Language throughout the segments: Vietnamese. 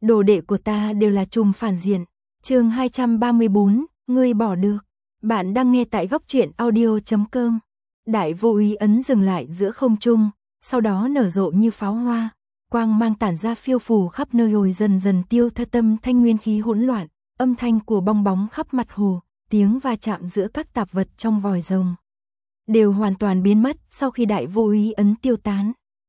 đồ đệ của ta đều là trùm phản diện. Chương 234, ngươi bỏ được. Bạn đang nghe tại góc truyện audio.com. Đại vô úy ấn dừng lại giữa không trung, sau đó nở rộ như pháo hoa, quang mang tản ra phiêu phù khắp nơi rồi dần dần tiêu thất tâm thanh nguyên khí hỗn loạn, âm thanh của bong bóng khắp mặt hồ, tiếng va chạm giữa các tạp vật trong vòi rồng đều hoàn toàn biến mất sau khi đại vô úy ấn tiêu tán.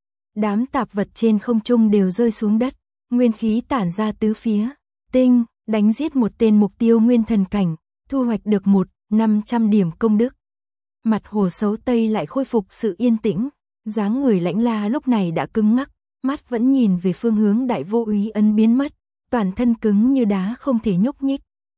Đám tạp vật trên không trung đều rơi xuống đất, nguyên khí tản ra tứ phía. Tinh, đánh giết một tên mục tiêu nguyên thần cảnh, thu hoạch được 500 điểm công đức. Mặt hồ xấu Tây lại khôi phục sự yên tĩnh, dáng người Lãnh La lúc này đã cứng ngắc, mắt vẫn nhìn về phương hướng đại vô úy ấn biến mất, toàn thân cứng như đá không thể nhúc nhích.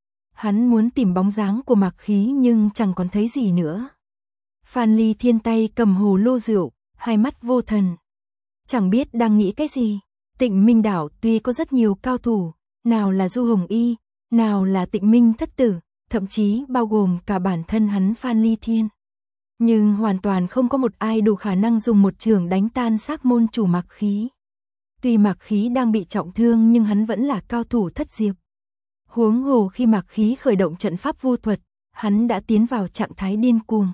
Hắn muốn tìm bóng dáng của Mạc Khí nhưng chẳng còn thấy gì nữa. Phan Ly Thiên tay cầm hồ lô rượu, hai mắt vô thần. Chẳng biết đang nghĩ cái gì. Tịnh Minh đảo tuy có rất nhiều cao thủ, nào là Du Hồng Y, nào là Tịnh Minh thất tử, thậm chí bao gồm cả bản thân hắn Phan Ly Thiên. Nhưng hoàn toàn không có một ai đủ khả năng dùng một chưởng đánh tan xác môn chủ Mạc Khí. Tuy Mạc Khí đang bị trọng thương nhưng hắn vẫn là cao thủ thất diệp. Huống hồ khi Mạc Khí khởi động trận pháp vu thuật, hắn đã tiến vào trạng thái điên cuồng.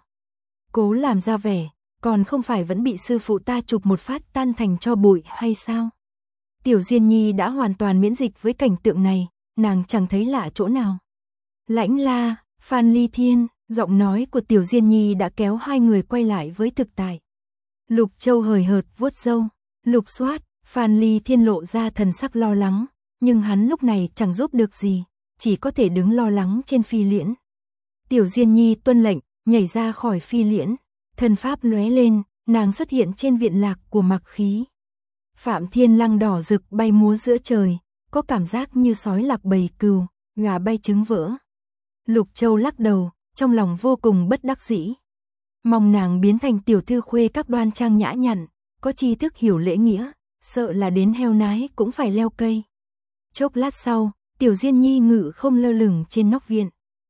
Cố làm ra vẻ, còn không phải vẫn bị sư phụ ta chụp một phát tan thành tro bụi hay sao? Tiểu Diên Nhi đã hoàn toàn miễn dịch với cảnh tượng này, nàng chẳng thấy lạ chỗ nào. Lãnh La, Phan Ly Thiên, giọng nói của Tiểu Diên Nhi đã kéo hai người quay lại với thực tại. Lục Châu hời hợt vuốt râu, lục soát, Phan Ly Thiên lộ ra thần sắc lo lắng, nhưng hắn lúc này chẳng giúp được gì, chỉ có thể đứng lo lắng trên phi liễn. Tiểu Diên Nhi tuân lệnh, nhảy ra khỏi phi liễn, thần pháp lóe lên, nàng xuất hiện trên viện lạc của Mạc Khí. Phạm Thiên Lăng đỏ rực bay múa giữa trời, có cảm giác như sói lạc bầy cừu, gà bay trứng vỡ. Lục Châu lắc đầu, trong lòng vô cùng bất đắc dĩ. Mong nàng biến thành tiểu thư khuê các đoan trang nhã nhặn, có tri thức hiểu lễ nghĩa, sợ là đến heo nái cũng phải leo cây. Chốc lát sau, Tiểu Diên Nhi ngự không lơ lửng trên nóc viện.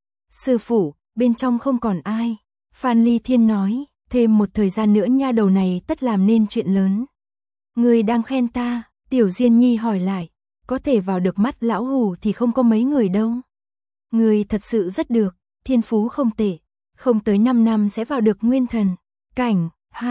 Sư phụ, bên trong không còn ai. Phan Ly Thiên nói, thêm một thời gian nữa nha đầu này tất làm nên chuyện lớn. Người đang khen ta, Tiểu Diên Nhi hỏi lại, có thể vào được mắt lão hủ thì không có mấy người đâu. Người thật sự rất được, thiên phú không tệ, không tới 5 năm sẽ vào được nguyên thần. Cảnh,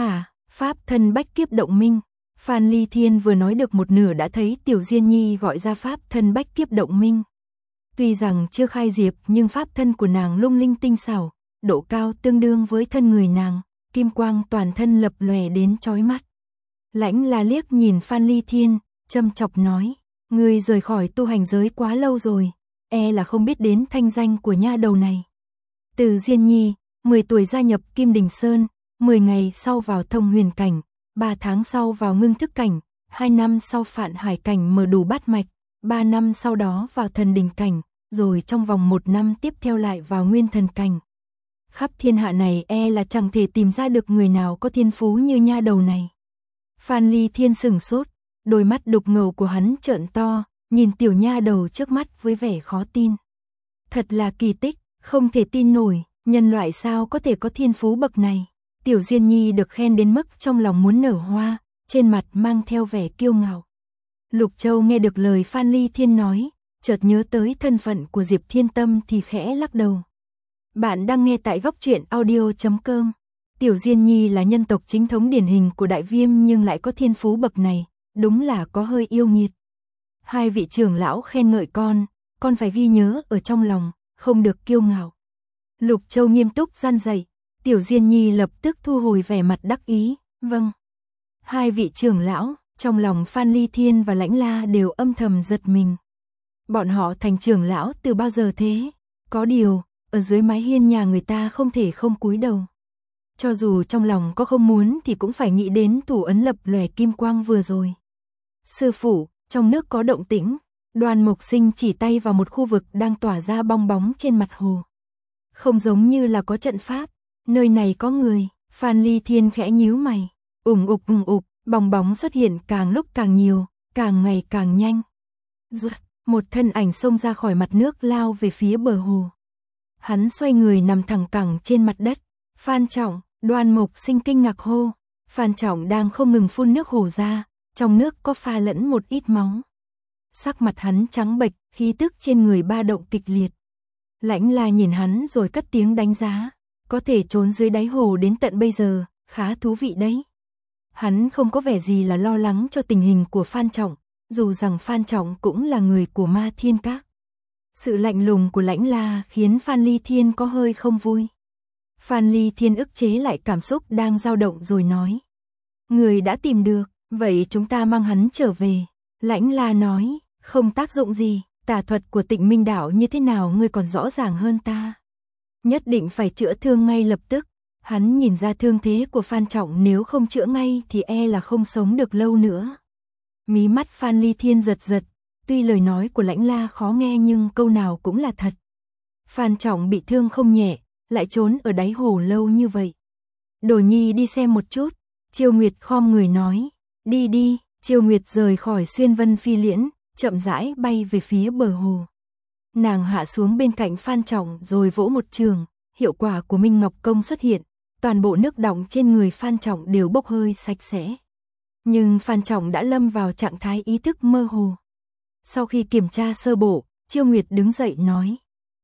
pháp thân bách kiếp động minh. Phan Ly Thiên vừa nói được một nửa đã thấy Tiểu Diên Nhi gọi ra pháp thân bách kiếp động minh. Tuy rằng chưa khai diệp nhưng pháp thân của nàng lung linh tinh xảo, độ cao tương đương với thân người nàng, kim quang toàn thân lập lòe đến chói mắt. Lãnh La liếc nhìn Phan Ly Thiên, châm chọc nói, ngươi rời khỏi tu hành giới quá lâu rồi, e là không biết đến thanh danh của nha đầu này. Từ Diên Nhi, 10 tuổi gia nhập Kim Đình Sơn, 10 ngày sau vào thông huyền cảnh, 3 tháng sau vào ngưng thức cảnh, 2 năm sau phạn hải cảnh mở đủ bát mạch, 3 năm sau đó vào thần đình cảnh, rồi trong vòng 1 năm tiếp theo lại vào nguyên thần cảnh. Khắp thiên hạ này e là chẳng thể tìm ra được người nào có thiên phú như nha đầu này. Phan Ly Thiên sửng sốt, đôi mắt đục ngầu của hắn trợn to, nhìn tiểu nha đầu trước mắt với vẻ khó tin. Thật là kỳ tích, không thể tin nổi, nhân loại sao có thể có thiên phú bậc này. Tiểu Diên Nhi được khen đến mức trong lòng muốn nở hoa, trên mặt mang theo vẻ kiêu ngạo. Lục Châu nghe được lời Phan Ly Thiên nói, chợt nhớ tới thân phận của Diệp Thiên Tâm thì khẽ lắc đầu. Bạn đang nghe tại góc truyện audio.com. Tiểu Diên Nhi là nhân tộc chính thống điển hình của Đại Viêm nhưng lại có thiên phú bậc này, đúng là có hơi yêu nghiệt. Hai vị trưởng lão khen ngợi con phải ghi nhớ ở trong lòng, không được kiêu ngạo. Lục Châu nghiêm túc gian dạy, Tiểu Diên Nhi lập tức thu hồi vẻ mặt đắc ý, vâng. Hai vị trưởng lão, trong lòng Phan Ly Thiên và Lãnh La đều âm thầm giật mình. Bọn họ thành trưởng lão từ bao giờ thế? Có điều, ở dưới mái hiên nhà người ta không thể không cúi đầu. Cho dù trong lòng có không muốn thì cũng phải nghĩ đến thủ ấn lập lòe kim quang vừa rồi. Sư phụ, trong nước có động tĩnh. Đoàn Mộc Sinh chỉ tay vào một khu vực đang tỏa ra bong bóng trên mặt hồ. Không giống như là có trận pháp, nơi này có người. Phan Ly Thiên khẽ nhíu mày, ủng ục, bong bóng xuất hiện càng lúc càng nhiều, càng ngày càng nhanh. Một thân ảnh xông ra khỏi mặt nước lao về phía bờ hồ. Hắn xoay người nằm thẳng cẳng trên mặt đất. Phan Trọng, Đoàn Mộc Sinh kinh ngạc hô. Phan Trọng đang không ngừng phun nước hồ ra, trong nước có pha lẫn một ít máu. sắc mặt hắn trắng bệch, khí tức trên người ba động kịch liệt. Lãnh La nhìn hắn rồi cất tiếng đánh giá, có thể trốn dưới đáy hồ đến tận bây giờ, khá thú vị đấy. Hắn không có vẻ gì là lo lắng cho tình hình của Phan Trọng, dù rằng Phan Trọng cũng là người của Ma Thiên Các. Sự lạnh lùng của Lãnh La khiến Phan Ly Thiên có hơi không vui. Phan Ly Thiên ức chế lại cảm xúc đang dao động rồi nói. Người đã tìm được, vậy chúng ta mang hắn trở về. Lãnh La nói, không tác dụng gì, tà thuật của Tịnh Minh Đạo như thế nào ngươi còn rõ ràng hơn ta. Nhất định phải chữa thương ngay lập tức. Hắn nhìn ra thương thế của Phan Trọng, nếu không chữa ngay thì e là không sống được lâu nữa. Mí mắt Phan Ly Thiên giật giật, tuy lời nói của Lãnh La khó nghe nhưng câu nào cũng là thật. Phan Trọng bị thương không nhẹ, lại trốn ở đáy hồ lâu như vậy. Đồ Nhi đi xem một chút. Chiêu Nguyệt khom người nói, đi đi. Chiêu Nguyệt rời khỏi Xuyên Vân Phi Liễn, chậm rãi bay về phía bờ hồ. Nàng hạ xuống bên cạnh Phan Trọng rồi vỗ một trường, hiệu quả của Minh Ngọc Công xuất hiện, toàn bộ nước đọng trên người Phan Trọng đều bốc hơi sạch sẽ. Nhưng Phan Trọng đã lâm vào trạng thái ý thức mơ hồ. Sau khi kiểm tra sơ bộ, Chiêu Nguyệt đứng dậy nói,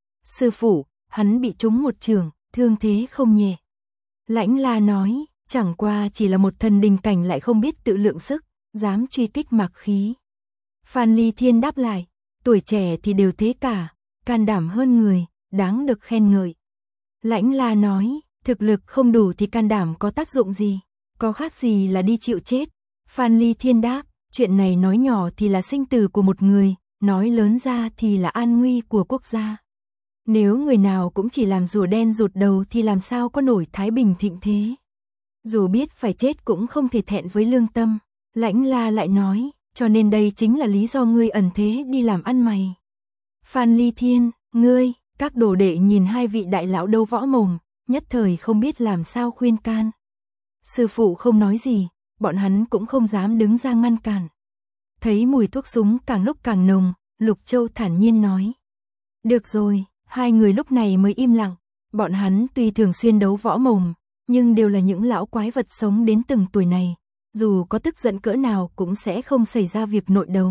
sư phụ, hắn bị trúng một trường, thương thế không nhẹ. Lãnh La nói, chẳng qua chỉ là một thần đình cảnh lại không biết tự lượng sức, dám truy kích Mạc Khí. Phan Ly Thiên đáp lại, tuổi trẻ thì đều thế cả, can đảm hơn người, đáng được khen ngợi. Lãnh La nói, thực lực không đủ thì can đảm có tác dụng gì, có khác gì là đi chịu chết. Phan Ly Thiên đáp, chuyện này nói nhỏ thì là sinh tử của một người, nói lớn ra thì là an nguy của quốc gia. Nếu người nào cũng chỉ làm rùa đen rụt đầu thì làm sao có nổi thái bình thịnh thế. Dù biết phải chết cũng không thể thẹn với lương tâm. Lãnh La lại nói, cho nên đây chính là lý do ngươi ẩn thế đi làm ăn mày. Phan Ly Thiên, ngươi, các đồ đệ nhìn hai vị đại lão đấu võ mồm, nhất thời không biết làm sao khuyên can. Sư phụ không nói gì, bọn hắn cũng không dám đứng ra ngăn cản. Thấy mùi thuốc súng càng lúc càng nồng, Lục Châu thản nhiên nói. Được rồi, hai người lúc này mới im lặng. Bọn hắn tuy thường xuyên đấu võ mồm, nhưng đều là những lão quái vật sống đến từng tuổi này. Dù có tức giận cỡ nào cũng sẽ không xảy ra việc nội đấu.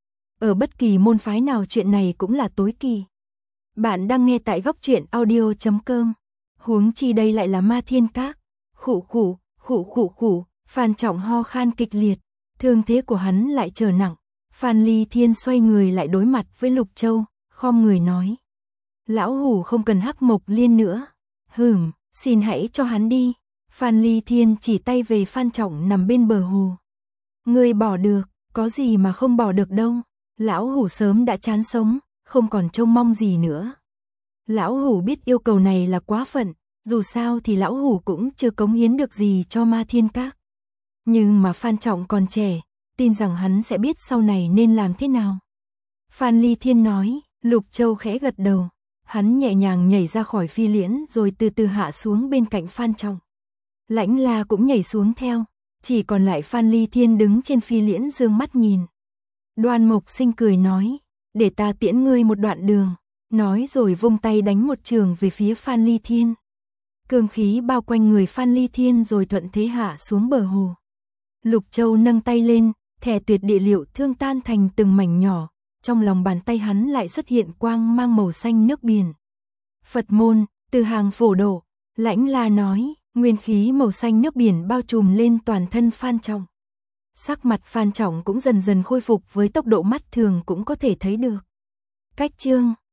Ở bất kỳ môn phái nào chuyện này cũng là tối kỵ. Bạn đang nghe tại góc truyện audio.com. Huống chi đây lại là Ma Thiên Các. Khụ khụ, Phan Trọng ho khan kịch liệt, thương thế của hắn lại trở nặng. Phan Ly Thiên xoay người lại đối mặt với Lục Châu, khom người nói. Lão hủ không cần Hắc Mộc Liên nữa. Xin hãy cho hắn đi. Phan Ly Thiên chỉ tay về Phan Trọng nằm bên bờ hồ. Ngươi bỏ được, có gì mà không bỏ được đâu. Lão hủ sớm đã chán sống, không còn trông mong gì nữa. Lão hủ biết yêu cầu này là quá phận, dù sao thì lão hủ cũng chưa cống hiến được gì cho Ma Thiên Các. Nhưng mà Phan Trọng còn trẻ, tin rằng hắn sẽ biết sau này nên làm thế nào. Phan Ly Thiên nói, Lục Châu khẽ gật đầu. Hắn nhẹ nhàng nhảy ra khỏi phi liễn rồi từ từ hạ xuống bên cạnh Phan Trọng. Lãnh La cũng nhảy xuống theo, chỉ còn lại Phan Ly Thiên đứng trên phi liễn dương mắt nhìn. Đoan Mộc Sinh cười nói, để ta tiễn ngươi một đoạn đường, nói rồi vung tay đánh một trường về phía Phan Ly Thiên. Cương khí bao quanh người Phan Ly Thiên rồi thuận thế hạ xuống bờ hồ. Lục Châu nâng tay lên, thẻ tuyệt địa liệu thương tan thành từng mảnh nhỏ, trong lòng bàn tay hắn lại xuất hiện quang mang màu xanh nước biển. Phật môn, từ hàng phổ độ, Lãnh La nói, nguyên khí màu xanh nước biển bao trùm lên toàn thân Phan Trọng. Sắc mặt Phan Trọng cũng dần dần khôi phục với tốc độ mắt thường cũng có thể thấy được. Cách chương